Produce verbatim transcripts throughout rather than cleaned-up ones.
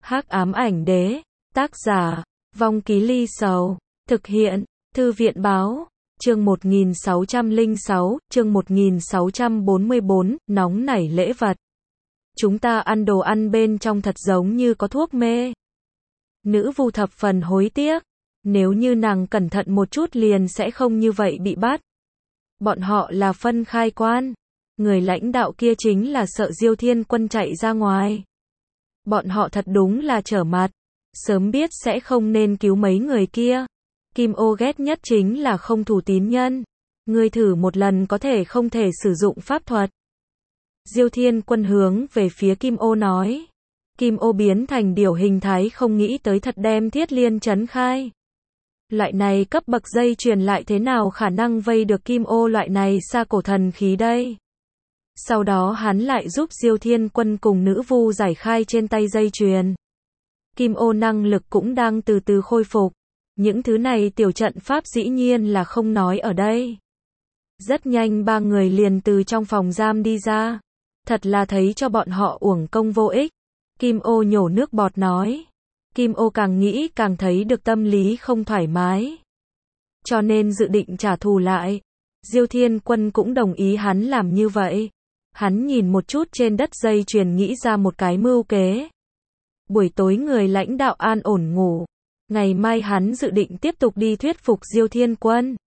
Hắc ám ảnh đế, tác giả, Vong Ký Ly Sầu, thực hiện, Thư viện báo, chương một nghìn sáu trăm lẻ sáu, chương một nghìn sáu trăm bốn mươi bốn, nóng nảy lễ vật. Chúng ta ăn đồ ăn bên trong thật giống như có thuốc mê. Nữ vu thập phần hối tiếc, nếu như nàng cẩn thận một chút liền sẽ không như vậy bị bắt. Bọn họ là phân khai quan, người lãnh đạo kia chính là sợ Diêu Thiên Quân chạy ra ngoài. Bọn họ thật đúng là trở mặt, sớm biết sẽ không nên cứu mấy người kia. Kim Ô ghét nhất chính là không thủ tín nhân. Ngươi thử một lần có thể không thể sử dụng pháp thuật. Diêu Thiên Quân hướng về phía Kim Ô nói. Kim Ô biến thành điểu hình thái không nghĩ tới thật đem Thiết Liên trấn khai. Loại này cấp bậc dây chuyền lại thế nào khả năng vây được Kim Ô loại này xa cổ thần khí đây. Sau đó hắn lại giúp Diêu Thiên Quân cùng nữ vu giải khai trên tay dây chuyền. Kim Ô năng lực cũng đang từ từ khôi phục. Những thứ này tiểu trận pháp dĩ nhiên là không nói ở đây. Rất nhanh ba người liền từ trong phòng giam đi ra. Thật là thấy cho bọn họ uổng công vô ích. Kim Ô nhổ nước bọt nói. Kim Ô càng nghĩ càng thấy được tâm lý không thoải mái. Cho nên dự định trả thù lại. Diêu Thiên Quân cũng đồng ý hắn làm như vậy. Hắn nhìn một chút trên đất dây chuyền nghĩ ra một cái mưu kế. Buổi tối người lãnh đạo an ổn ngủ. Ngày mai hắn dự định tiếp tục đi thuyết phục Diêu Thiên Quân.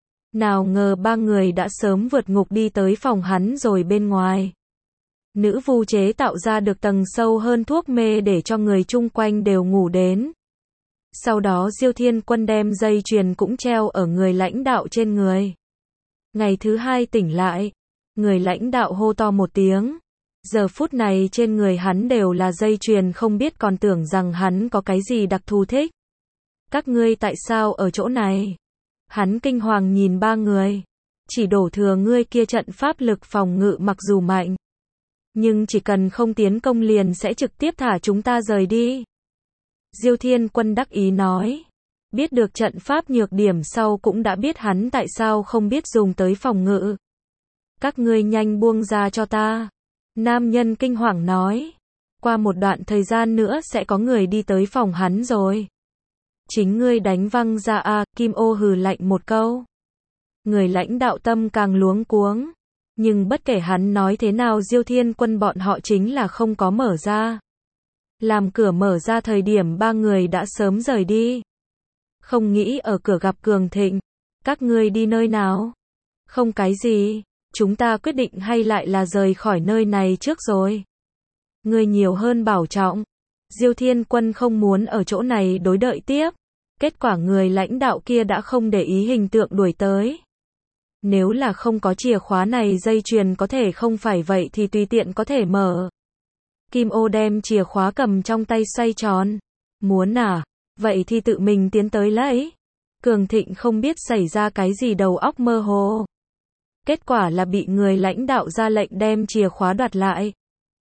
Nào ngờ ba người đã sớm vượt ngục đi tới phòng hắn rồi bên ngoài. Nữ vu chế tạo ra được tầng sâu hơn thuốc mê để cho người chung quanh đều ngủ đến. Sau đó Diêu Thiên Quân đem dây chuyền cũng treo ở người lãnh đạo trên người. Ngày thứ hai tỉnh lại, người lãnh đạo hô to một tiếng. Giờ phút này trên người hắn đều là dây chuyền, không biết còn tưởng rằng hắn có cái gì đặc thù thích. Các ngươi tại sao ở chỗ này? Hắn kinh hoàng nhìn ba người. Chỉ đổ thừa ngươi kia trận pháp lực phòng ngự mặc dù mạnh. Nhưng chỉ cần không tiến công liền sẽ trực tiếp thả chúng ta rời đi. Diêu Thiên Quân đắc ý nói. Biết được trận pháp nhược điểm sau cũng đã biết hắn tại sao không biết dùng tới phòng ngự. Các ngươi nhanh buông ra cho ta. Nam nhân kinh hoàng nói. Qua một đoạn thời gian nữa sẽ có người đi tới phòng hắn rồi. Chính ngươi đánh văng ra a, à, Kim Ô hừ lạnh một câu. Người lãnh đạo tâm càng luống cuống. Nhưng bất kể hắn nói thế nào Diêu Thiên Quân bọn họ chính là không có mở ra. Làm cửa mở ra thời điểm ba người đã sớm rời đi. Không nghĩ ở cửa gặp Cường Thịnh. Các ngươi đi nơi nào? Không cái gì, chúng ta quyết định hay lại là rời khỏi nơi này trước rồi. Ngươi nhiều hơn bảo trọng. Diêu Thiên Quân không muốn ở chỗ này đối đợi tiếp. Kết quả người lãnh đạo kia đã không để ý hình tượng đuổi tới. Nếu là không có chìa khóa này dây chuyền có thể không phải vậy thì tùy tiện có thể mở. Kim Ô đem chìa khóa cầm trong tay xoay tròn. Muốn à? Vậy thì tự mình tiến tới lấy. Cường Thịnh không biết xảy ra cái gì đầu óc mơ hồ. Kết quả là bị người lãnh đạo ra lệnh đem chìa khóa đoạt lại.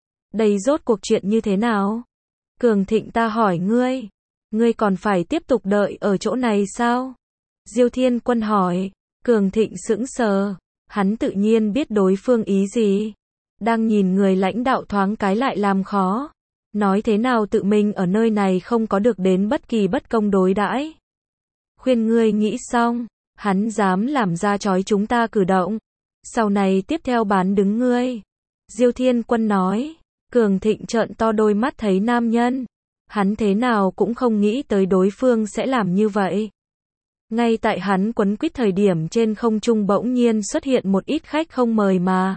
Đây rốt cuộc chuyện như thế nào? Cường Thịnh ta hỏi ngươi. Ngươi còn phải tiếp tục đợi ở chỗ này sao? Diêu Thiên Quân hỏi. Cường Thịnh sững sờ. Hắn tự nhiên biết đối phương ý gì. Đang nhìn người lãnh đạo thoáng cái lại làm khó. Nói thế nào tự mình ở nơi này không có được đến bất kỳ bất công đối đãi. Khuyên ngươi nghĩ xong. Hắn dám làm ra chói chúng ta cử động. Sau này tiếp theo bán đứng ngươi. Diêu Thiên Quân nói. Cường Thịnh trợn to đôi mắt thấy nam nhân. Hắn thế nào cũng không nghĩ tới đối phương sẽ làm như vậy. Ngay tại hắn quấn quýt thời điểm trên không trung bỗng nhiên xuất hiện một ít khách không mời mà.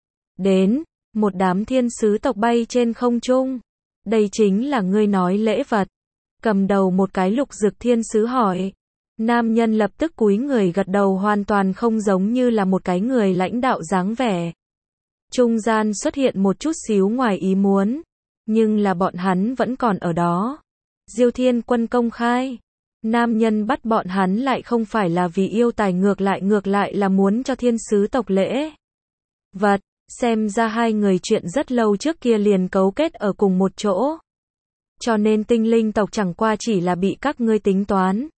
Đến, một đám thiên sứ tộc bay trên không trung. Đây chính là ngươi nói lễ vật. Cầm đầu một cái lục dực thiên sứ hỏi. Nam nhân lập tức cúi người gật đầu hoàn toàn không giống như là một cái người lãnh đạo dáng vẻ. Trung gian xuất hiện một chút xíu ngoài ý muốn. Nhưng là bọn hắn vẫn còn ở đó. Diêu Thiên Quân công khai. Nam nhân bắt bọn hắn lại không phải là vì yêu tài ngược lại ngược lại là muốn cho thiên sứ tộc lễ vật. Xem ra hai người chuyện rất lâu trước kia liền cấu kết ở cùng một chỗ. Cho nên tinh linh tộc chẳng qua chỉ là bị các ngươi tính toán.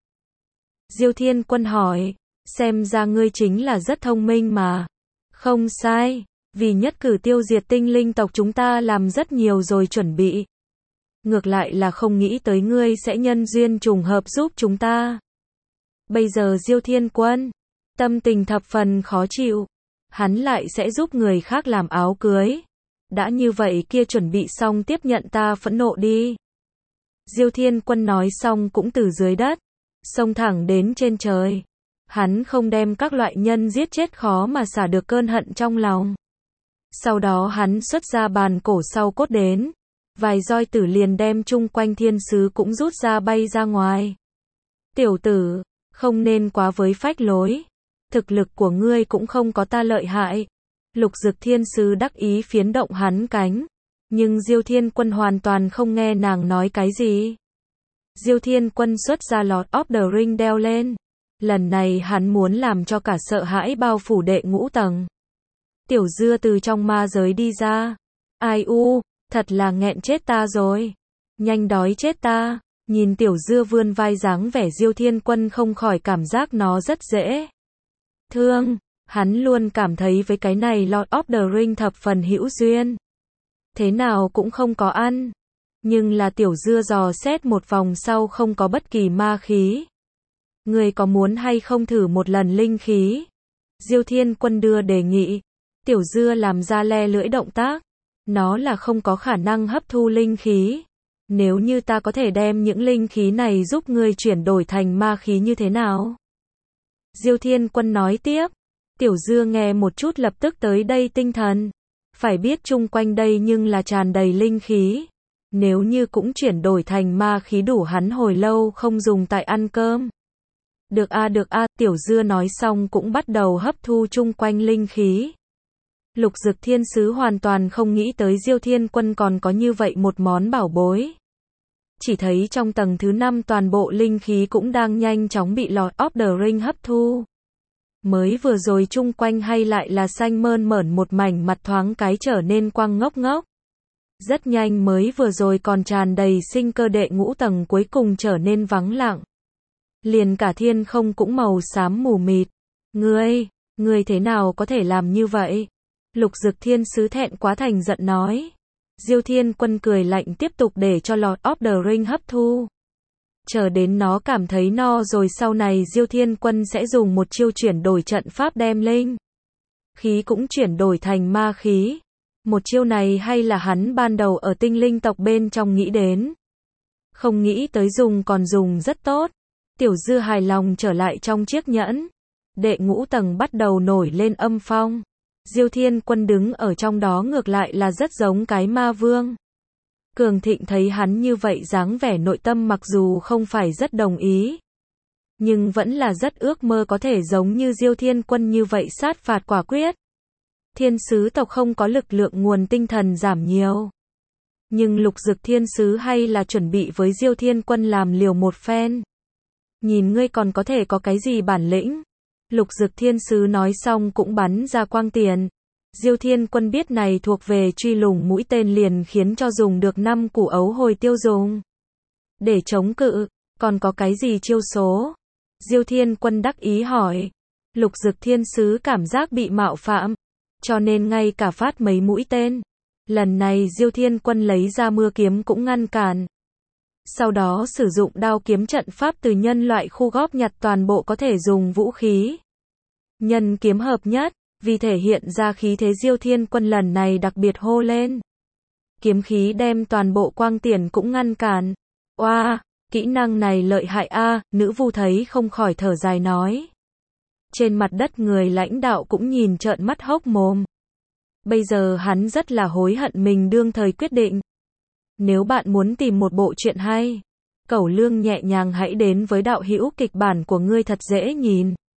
Diêu Thiên Quân hỏi. Xem ra ngươi chính là rất thông minh mà. Không sai. Vì nhất cử tiêu diệt tinh linh tộc chúng ta làm rất nhiều rồi chuẩn bị. ngược lại là không nghĩ tới ngươi sẽ nhân duyên trùng hợp giúp chúng ta. Bây giờ Diêu Thiên Quân, tâm tình thập phần khó chịu, hắn lại sẽ giúp người khác làm áo cưới. Đã như vậy kia chuẩn bị xong tiếp nhận ta phẫn nộ đi. Diêu Thiên Quân nói xong cũng từ dưới đất, xông thẳng đến trên trời. Hắn không đem các loại nhân giết chết khó mà xả được cơn hận trong lòng. Sau đó hắn xuất ra bàn cổ sau cốt đến, vài roi tử liền đem chung quanh thiên sứ cũng rút ra bay ra ngoài. Tiểu tử, không nên quá với phách lối, thực lực của ngươi cũng không có ta lợi hại. Lục Dực thiên sứ đắc ý phiến động hắn cánh, nhưng Diêu Thiên Quân hoàn toàn không nghe nàng nói cái gì. Diêu Thiên Quân xuất ra Lord of the Ring đeo lên, lần này hắn muốn làm cho cả sợ hãi bao phủ đệ ngũ tầng. Tiểu Dưa từ trong ma giới đi ra, ai u, thật là nghẹn chết ta rồi, nhanh đói chết ta. Nhìn Tiểu Dưa vươn vai dáng vẻ Diêu Thiên Quân không khỏi cảm giác nó rất dễ thương. Hắn luôn cảm thấy với cái này Lord of the Ring thập phần hữu duyên. Thế nào cũng không có ăn. Nhưng là Tiểu Dưa dò xét một vòng sau không có bất kỳ ma khí. Người có muốn hay không thử một lần linh khí? Diêu Thiên Quân đưa đề nghị. Tiểu Dưa làm ra le lưỡi động tác. Nó là không có khả năng hấp thu linh khí. Nếu như ta có thể đem những linh khí này giúp ngươi chuyển đổi thành ma khí như thế nào? Diêu Thiên Quân nói tiếp. Tiểu Dưa nghe một chút lập tức tới đây tinh thần. Phải biết chung quanh đây nhưng là tràn đầy linh khí. Nếu như cũng chuyển đổi thành ma khí đủ hắn hồi lâu không dùng tại ăn cơm. Được a được a, Tiểu Dưa nói xong cũng bắt đầu hấp thu chung quanh linh khí. Lục Dực thiên sứ hoàn toàn không nghĩ tới Diêu Thiên Quân còn có như vậy một món bảo bối. Chỉ thấy trong tầng thứ năm toàn bộ linh khí cũng đang nhanh chóng bị Lord of the Ring hấp thu. Mới vừa rồi chung quanh hay lại là xanh mơn mởn một mảnh mặt thoáng cái trở nên quang ngốc ngốc. Rất nhanh mới vừa rồi còn tràn đầy sinh cơ đệ ngũ tầng cuối cùng trở nên vắng lặng. Liền cả thiên không cũng màu xám mù mịt. Ngươi, ngươi thế nào có thể làm như vậy? Lục Dực thiên sứ thẹn quá thành giận nói. Diêu Thiên Quân cười lạnh tiếp tục để cho Lord of the Ring hấp thu. Chờ đến nó cảm thấy no rồi sau này Diêu Thiên Quân sẽ dùng một chiêu chuyển đổi trận pháp đem linh khí cũng chuyển đổi thành ma khí. Một chiêu này hay là hắn ban đầu ở tinh linh tộc bên trong nghĩ đến. Không nghĩ tới dùng còn dùng rất tốt. Tiểu Dưa hài lòng trở lại trong chiếc nhẫn. Đệ ngũ tầng bắt đầu nổi lên âm phong. Diêu Thiên Quân đứng ở trong đó ngược lại là rất giống cái ma vương. Cường Thịnh thấy hắn như vậy dáng vẻ nội tâm mặc dù không phải rất đồng ý. Nhưng vẫn là rất ước mơ có thể giống như Diêu Thiên Quân như vậy sát phạt quả quyết. Thiên sứ tộc không có lực lượng nguồn tinh thần giảm nhiều. Nhưng Lục Dực thiên sứ hay là chuẩn bị với Diêu Thiên Quân làm liều một phen. Nhìn ngươi còn có thể có cái gì bản lĩnh? Lục Dực thiên sứ nói xong cũng bắn ra quang tiền. Diêu Thiên Quân biết này thuộc về truy lùng mũi tên liền khiến cho dùng được năm củ ấu hồi tiêu dùng. Để chống cự, còn có cái gì chiêu số? Diêu Thiên Quân đắc ý hỏi. Lục Dực thiên sứ cảm giác bị mạo phạm, cho nên ngay cả phát mấy mũi tên. Lần này Diêu Thiên Quân lấy ra mưa kiếm cũng ngăn cản. Sau đó sử dụng đao kiếm trận pháp từ nhân loại khu góp nhặt toàn bộ có thể dùng vũ khí. Nhân kiếm hợp nhất, vì thể hiện ra khí thế Diêu Thiên Quân lần này đặc biệt hô lên. Kiếm khí đem toàn bộ quang tiền cũng ngăn cản. Oa, wow, kỹ năng này lợi hại a, nữ vu thấy không khỏi thở dài nói. Trên mặt đất người lãnh đạo cũng nhìn trợn mắt hốc mồm. Bây giờ hắn rất là hối hận mình đương thời quyết định. Nếu bạn muốn tìm một bộ truyện hay, Cẩu Lương nhẹ nhàng hãy đến với đạo hữu kịch bản của ngươi thật dễ nhìn.